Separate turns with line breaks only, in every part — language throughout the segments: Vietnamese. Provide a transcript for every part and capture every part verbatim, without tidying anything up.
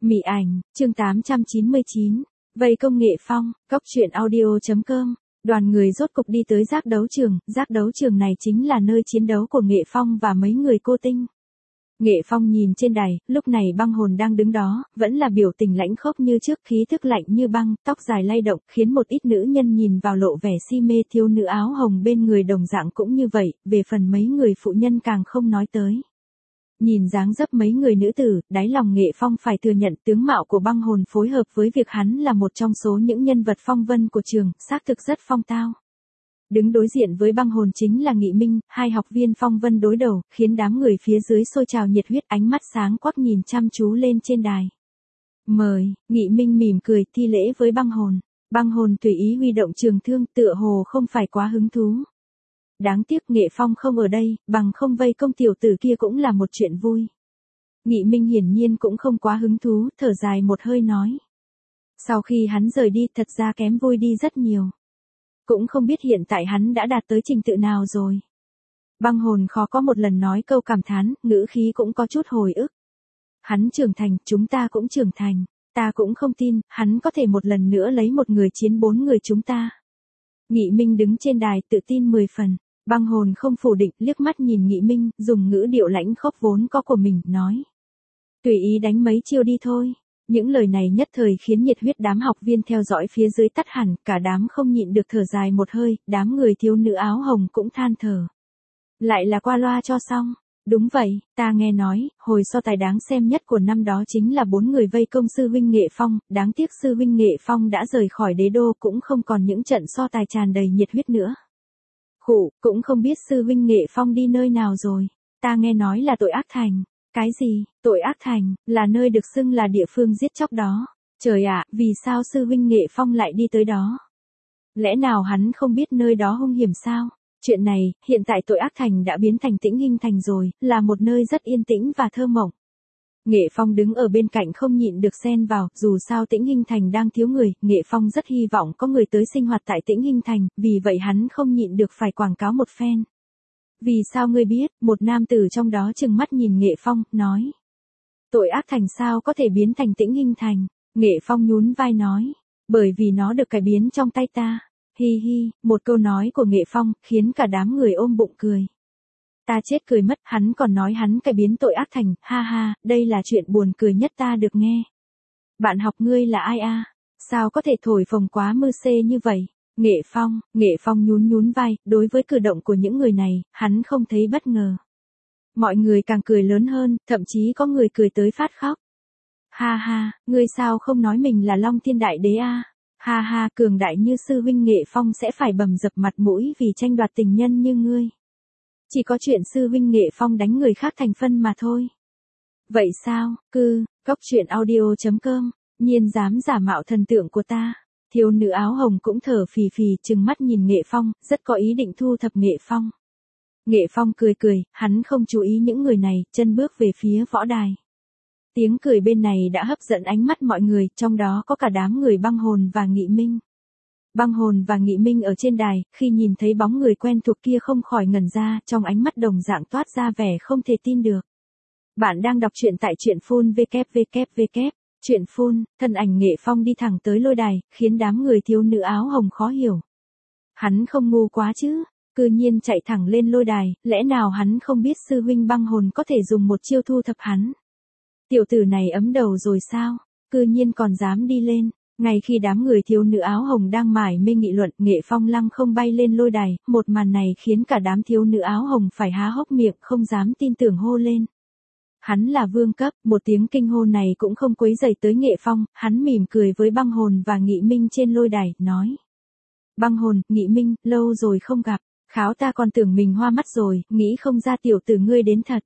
Mị ảnh, chương tám trăm chín mươi chín. Vây công Nghệ Phong, cóc truyện audio chấm com. Đoàn người rốt cục đi tới giác đấu trường, giác đấu trường này chính là nơi chiến đấu của Nghệ Phong và mấy người cô tinh. Nghệ Phong nhìn trên đài, lúc này băng hồn đang đứng đó, vẫn là biểu tình lãnh khốc như trước, khí thức lạnh như băng, tóc dài lay động, khiến một ít nữ nhân nhìn vào lộ vẻ si mê. Thiếu nữ áo hồng bên người đồng dạng cũng như vậy, về phần mấy người phụ nhân càng không nói tới. Nhìn dáng dấp mấy người nữ tử, đáy lòng Nghệ Phong phải thừa nhận tướng mạo của băng hồn phối hợp với việc hắn là một trong số những nhân vật phong vân của trường, xác thực rất phong tao. Đứng đối diện với băng hồn chính là Nghị Minh, hai học viên phong vân đối đầu, khiến đám người phía dưới sôi trào nhiệt huyết, ánh mắt sáng quắc nhìn chăm chú lên trên đài. Mời, Nghị Minh mỉm cười thi lễ với băng hồn. Băng hồn tùy ý huy động trường thương, tựa hồ không phải quá hứng thú. Đáng tiếc Nghệ Phong không ở đây, bằng không vây công tiểu tử kia cũng là một chuyện vui. Nghị Minh hiển nhiên cũng không quá hứng thú, thở dài một hơi nói. Sau khi hắn rời đi thật ra kém vui đi rất nhiều. Cũng không biết hiện tại hắn đã đạt tới trình tự nào rồi. Băng hồn khó có một lần nói câu cảm thán, ngữ khí cũng có chút hồi ức. Hắn trưởng thành, chúng ta cũng trưởng thành. Ta cũng không tin, hắn có thể một lần nữa lấy một người chiến bốn người chúng ta. Nghị Minh đứng trên đài tự tin mười phần. Băng hồn không phủ định, liếc mắt nhìn Nghị Minh, dùng ngữ điệu lãnh khốc vốn có của mình, nói. Tùy ý đánh mấy chiêu đi thôi. Những lời này nhất thời khiến nhiệt huyết đám học viên theo dõi phía dưới tắt hẳn, cả đám không nhịn được thở dài một hơi, đám người thiếu nữ áo hồng cũng than thở. Lại là qua loa cho xong. Đúng vậy, ta nghe nói, hồi so tài đáng xem nhất của năm đó chính là bốn người vây công sư huynh Nghệ Phong, đáng tiếc sư huynh Nghệ Phong đã rời khỏi đế đô, cũng không còn những trận so tài tràn đầy nhiệt huyết nữa. Khụ, cũng không biết sư huynh Nghệ Phong đi nơi nào rồi, ta nghe nói là Tội Ác Thành. Cái gì, Tội Ác Thành, là nơi được xưng là địa phương giết chóc đó. Trời ạ, vì sao sư huynh Nghệ Phong lại đi tới đó? Lẽ nào hắn không biết nơi đó hung hiểm sao? Chuyện này, hiện tại Tội Ác Thành đã biến thành Tĩnh Hinh Thành rồi, là một nơi rất yên tĩnh và thơ mộng. Nghệ Phong đứng ở bên cạnh không nhịn được xen vào, dù sao Tĩnh Hinh Thành đang thiếu người, Nghệ Phong rất hy vọng có người tới sinh hoạt tại Tĩnh Hinh Thành, vì vậy hắn không nhịn được phải quảng cáo một phen. Vì sao ngươi biết, một nam tử trong đó trừng mắt nhìn Nghệ Phong, nói. Tội Ác Thành sao có thể biến thành Tĩnh Hinh Thành? Nghệ Phong nhún vai nói. Bởi vì nó được cải biến trong tay ta. Hi hi, một câu nói của Nghệ Phong, khiến cả đám người ôm bụng cười. Ta chết cười mất, hắn còn nói hắn cải biến Tội Ác Thành, ha ha, đây là chuyện buồn cười nhất ta được nghe. Bạn học ngươi là ai a? Sao có thể thổi phồng quá mư xê như vậy? Nghệ Phong, Nghệ Phong nhún nhún vai, đối với cử động của những người này, hắn không thấy bất ngờ. Mọi người càng cười lớn hơn, thậm chí có người cười tới phát khóc. Ha ha, ngươi sao không nói mình là Long Thiên Đại Đế a? Ha ha, cường đại như sư huynh Nghệ Phong sẽ phải bầm dập mặt mũi vì tranh đoạt tình nhân như ngươi. Chỉ có chuyện sư huynh Nghệ Phong đánh người khác thành phân mà thôi. Vậy sao, cư, cóc truyện audio chấm com, nhiên dám giả mạo thần tượng của ta. Thiếu nữ áo hồng cũng thở phì phì, trừng mắt nhìn Nghệ Phong, rất có ý định thu thập Nghệ Phong. Nghệ Phong cười cười, hắn không chú ý những người này, chân bước về phía võ đài. Tiếng cười bên này đã hấp dẫn ánh mắt mọi người, trong đó có cả đám người băng hồn và Nghị Minh. Băng hồn và Nghị Minh ở trên đài, khi nhìn thấy bóng người quen thuộc kia không khỏi ngẩn ra, trong ánh mắt đồng dạng toát ra vẻ không thể tin được. Bạn đang đọc truyện tại truyện phun vê kép vê kép vê kép. Chuyện phun, thân ảnh Nghệ Phong đi thẳng tới lôi đài, khiến đám người thiếu nữ áo hồng khó hiểu. Hắn không ngu quá chứ, cư nhiên chạy thẳng lên lôi đài, lẽ nào hắn không biết sư huynh băng hồn có thể dùng một chiêu thu thập hắn? Tiểu tử này ấm đầu rồi sao, cư nhiên còn dám đi lên. Ngay khi đám người thiếu nữ áo hồng đang mải mê nghị luận, Nghệ Phong lăng không bay lên lôi đài, một màn này khiến cả đám thiếu nữ áo hồng phải há hốc miệng không dám tin tưởng hô lên. Hắn là vương cấp, một tiếng kinh hô này cũng không quấy rầy tới Nghệ Phong, hắn mỉm cười với băng hồn và Nghị Minh trên lôi đài, nói. Băng hồn, Nghị Minh, lâu rồi không gặp, kháo ta còn tưởng mình hoa mắt rồi, nghĩ không ra tiểu tử ngươi đến thật.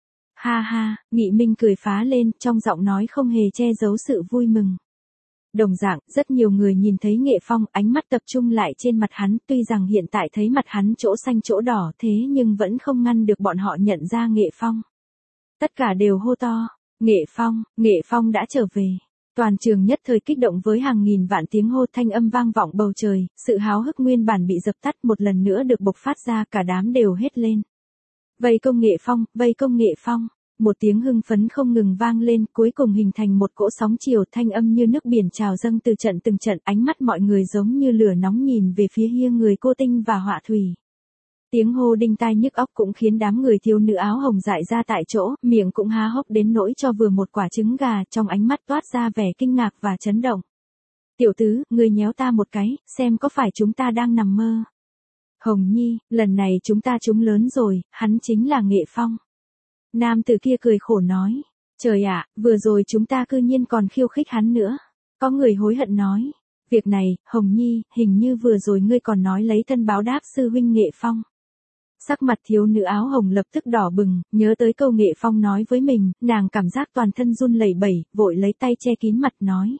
Ha ha, Nghị Minh cười phá lên, trong giọng nói không hề che giấu sự vui mừng. Đồng dạng, rất nhiều người nhìn thấy Nghệ Phong, ánh mắt tập trung lại trên mặt hắn, tuy rằng hiện tại thấy mặt hắn chỗ xanh chỗ đỏ thế nhưng vẫn không ngăn được bọn họ nhận ra Nghệ Phong. Tất cả đều hô to, Nghệ Phong, Nghệ Phong đã trở về. Toàn trường nhất thời kích động với hàng nghìn vạn tiếng hô, thanh âm vang vọng bầu trời, sự háo hức nguyên bản bị dập tắt một lần nữa được bộc phát ra, cả đám đều hét lên. Vây công Nghệ Phong, vây công Nghệ Phong. Một tiếng hưng phấn không ngừng vang lên, cuối cùng hình thành một cỗ sóng chiều, thanh âm như nước biển trào dâng từ trận từng trận, ánh mắt mọi người giống như lửa nóng nhìn về phía hiên người Cô Tinh và Họa Thủy. Tiếng hô đinh tai nhức óc cũng khiến đám người thiếu nữ áo hồng dại ra tại chỗ, miệng cũng há hốc đến nỗi cho vừa một quả trứng gà, trong ánh mắt toát ra vẻ kinh ngạc và chấn động. Tiểu tứ, người nhéo ta một cái, xem có phải chúng ta đang nằm mơ. Hồng Nhi, lần này chúng ta trúng lớn rồi, hắn chính là Nghệ Phong. Nam tử kia cười khổ nói, trời ạ, vừa rồi chúng ta cư nhiên còn khiêu khích hắn nữa. Có người hối hận nói, việc này, Hồng Nhi, hình như vừa rồi ngươi còn nói lấy thân báo đáp sư huynh Nghệ Phong. Sắc mặt thiếu nữ áo hồng lập tức đỏ bừng, nhớ tới câu Nghệ Phong nói với mình, nàng cảm giác toàn thân run lẩy bẩy, vội lấy tay che kín mặt nói.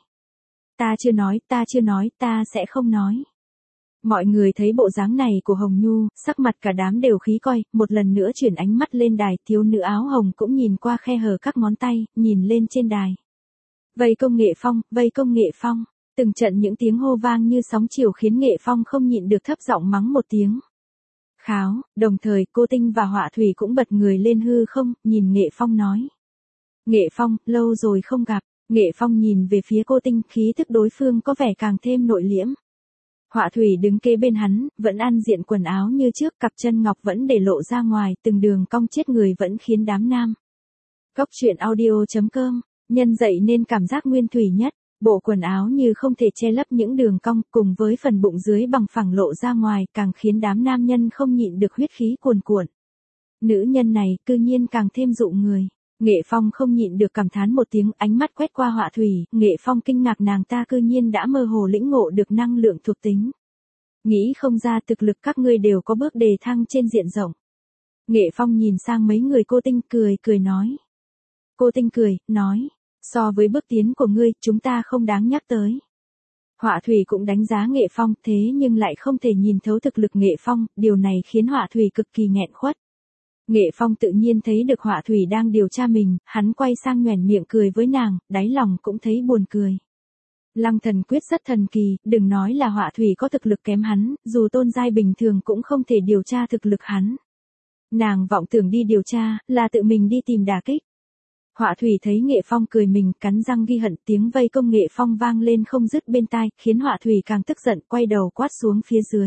Ta chưa nói, ta chưa nói, ta sẽ không nói. Mọi người thấy bộ dáng này của Hồng Nhu, sắc mặt cả đám đều khí coi, một lần nữa chuyển ánh mắt lên đài, thiếu nữ áo hồng cũng nhìn qua khe hở các ngón tay, nhìn lên trên đài. Vây công Nghệ Phong, vây công Nghệ Phong, từng trận những tiếng hô vang như sóng chiều khiến Nghệ Phong không nhịn được thấp giọng mắng một tiếng. Kháo, đồng thời Cô Tinh và Họa Thủy cũng bật người lên hư không, nhìn Nghệ Phong nói. Nghệ Phong, lâu rồi không gặp, Nghệ Phong nhìn về phía Cô Tinh, khí thức đối phương có vẻ càng thêm nội liễm. Họa Thủy đứng kế bên hắn, vẫn ăn diện quần áo như trước, cặp chân ngọc vẫn để lộ ra ngoài, từng đường cong chết người vẫn khiến đám nam. Cốc truyện audio chấm com, nhân dậy nên cảm giác nguyên thủy nhất, bộ quần áo như không thể che lấp những đường cong, cùng với phần bụng dưới bằng phẳng lộ ra ngoài, càng khiến đám nam nhân không nhịn được huyết khí cuồn cuộn. Nữ nhân này, cư nhiên càng thêm dụ người. Nghệ Phong không nhịn được cảm thán một tiếng, ánh mắt quét qua Họa Thủy, Nghệ Phong kinh ngạc nàng ta cư nhiên đã mơ hồ lĩnh ngộ được năng lượng thuộc tính. Nghĩ không ra thực lực các ngươi đều có bước đề thăng trên diện rộng. Nghệ Phong nhìn sang mấy người Cô Tinh cười cười nói. Cô Tinh cười, nói, so với bước tiến của ngươi, chúng ta không đáng nhắc tới. Họa Thủy cũng đánh giá Nghệ Phong, thế nhưng lại không thể nhìn thấu thực lực Nghệ Phong, điều này khiến Họa Thủy cực kỳ nghẹn khuất. Nghệ Phong tự nhiên thấy được Họa Thủy đang điều tra mình, hắn quay sang nhoẻn miệng cười với nàng, đáy lòng cũng thấy buồn cười. Lăng thần quyết rất thần kỳ, đừng nói là Họa Thủy có thực lực kém hắn, dù tôn giai bình thường cũng không thể điều tra thực lực hắn. Nàng vọng tưởng đi điều tra, là tự mình đi tìm đả kích. Họa Thủy thấy Nghệ Phong cười mình, cắn răng ghi hận, tiếng vây công Nghệ Phong vang lên không dứt bên tai, khiến Họa Thủy càng tức giận, quay đầu quát xuống phía dưới.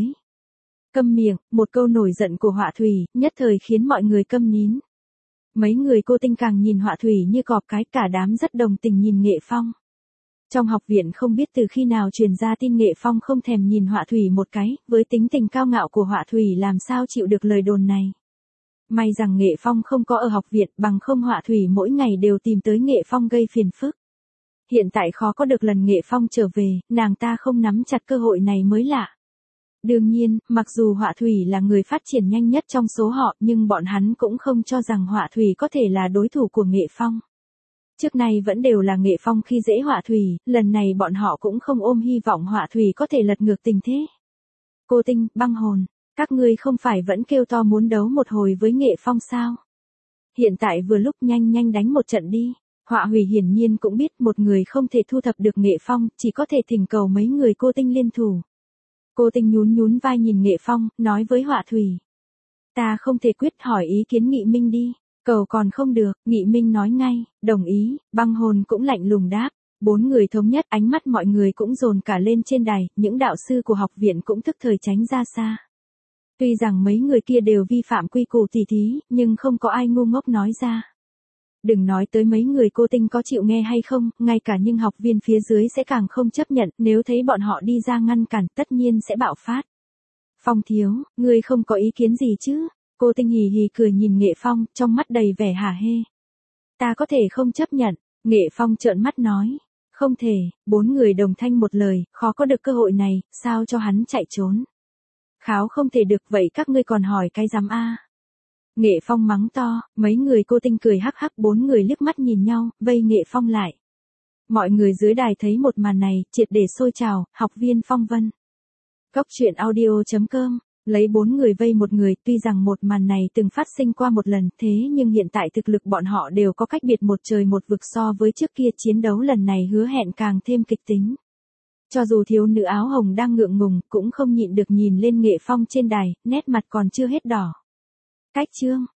Câm miệng, một câu nổi giận của Họa Thủy, nhất thời khiến mọi người câm nín. Mấy người Cô Tinh càng nhìn Họa Thủy như cọp cái, cả đám rất đồng tình nhìn Nghệ Phong. Trong học viện không biết từ khi nào truyền ra tin Nghệ Phong không thèm nhìn Họa Thủy một cái, với tính tình cao ngạo của Họa Thủy làm sao chịu được lời đồn này. May rằng Nghệ Phong không có ở học viện, bằng không Họa Thủy mỗi ngày đều tìm tới Nghệ Phong gây phiền phức. Hiện tại khó có được lần Nghệ Phong trở về, nàng ta không nắm chặt cơ hội này mới lạ. Đương nhiên, mặc dù Họa Thủy là người phát triển nhanh nhất trong số họ, nhưng bọn hắn cũng không cho rằng Họa Thủy có thể là đối thủ của Nghệ Phong. Trước nay vẫn đều là Nghệ Phong khi dễ Họa Thủy, lần này bọn họ cũng không ôm hy vọng Họa Thủy có thể lật ngược tình thế. Cô Tinh, Băng Hồn, các ngươi không phải vẫn kêu to muốn đấu một hồi với Nghệ Phong sao? Hiện tại vừa lúc nhanh nhanh đánh một trận đi. Họa Hủy hiển nhiên cũng biết một người không thể thu thập được Nghệ Phong, chỉ có thể thỉnh cầu mấy người Cô Tinh liên thủ. Cô Tinh nhún nhún vai nhìn Nghệ Phong, nói với Họa Thủy. Ta không thể quyết, hỏi ý kiến Nghị Minh đi. Cầu còn không được, Nghị Minh nói ngay, đồng ý, Băng Hồn cũng lạnh lùng đáp. Bốn người thống nhất, ánh mắt mọi người cũng dồn cả lên trên đài, những đạo sư của học viện cũng thức thời tránh ra xa. Tuy rằng mấy người kia đều vi phạm quy củ tỉ thí, nhưng không có ai ngu ngốc nói ra. Đừng nói tới mấy người Cô Tinh có chịu nghe hay không, ngay cả những học viên phía dưới sẽ càng không chấp nhận, nếu thấy bọn họ đi ra ngăn cản, tất nhiên sẽ bạo phát. Phong thiếu, ngươi không có ý kiến gì chứ? Cô Tinh hì hì cười nhìn Nghệ Phong, trong mắt đầy vẻ hả hê. Ta có thể không chấp nhận, Nghệ Phong trợn mắt nói. Không thể, bốn người đồng thanh một lời, khó có được cơ hội này, sao cho hắn chạy trốn. Kháo không thể được, vậy các ngươi còn hỏi cái dám a? Nghệ Phong mắng to, mấy người Cô Tinh cười hắc hắc, bốn người liếc mắt nhìn nhau, vây Nghệ Phong lại. Mọi người dưới đài thấy một màn này, triệt để sôi trào, học viên Phong Vân. Cốc truyện audio chấm com, lấy bốn người vây một người, tuy rằng một màn này từng phát sinh qua một lần, thế nhưng hiện tại thực lực bọn họ đều có cách biệt một trời một vực so với trước kia, chiến đấu lần này hứa hẹn càng thêm kịch tính. Cho dù thiếu nữ áo hồng đang ngượng ngùng, cũng không nhịn được nhìn lên Nghệ Phong trên đài, nét mặt còn chưa hết đỏ. Cách chương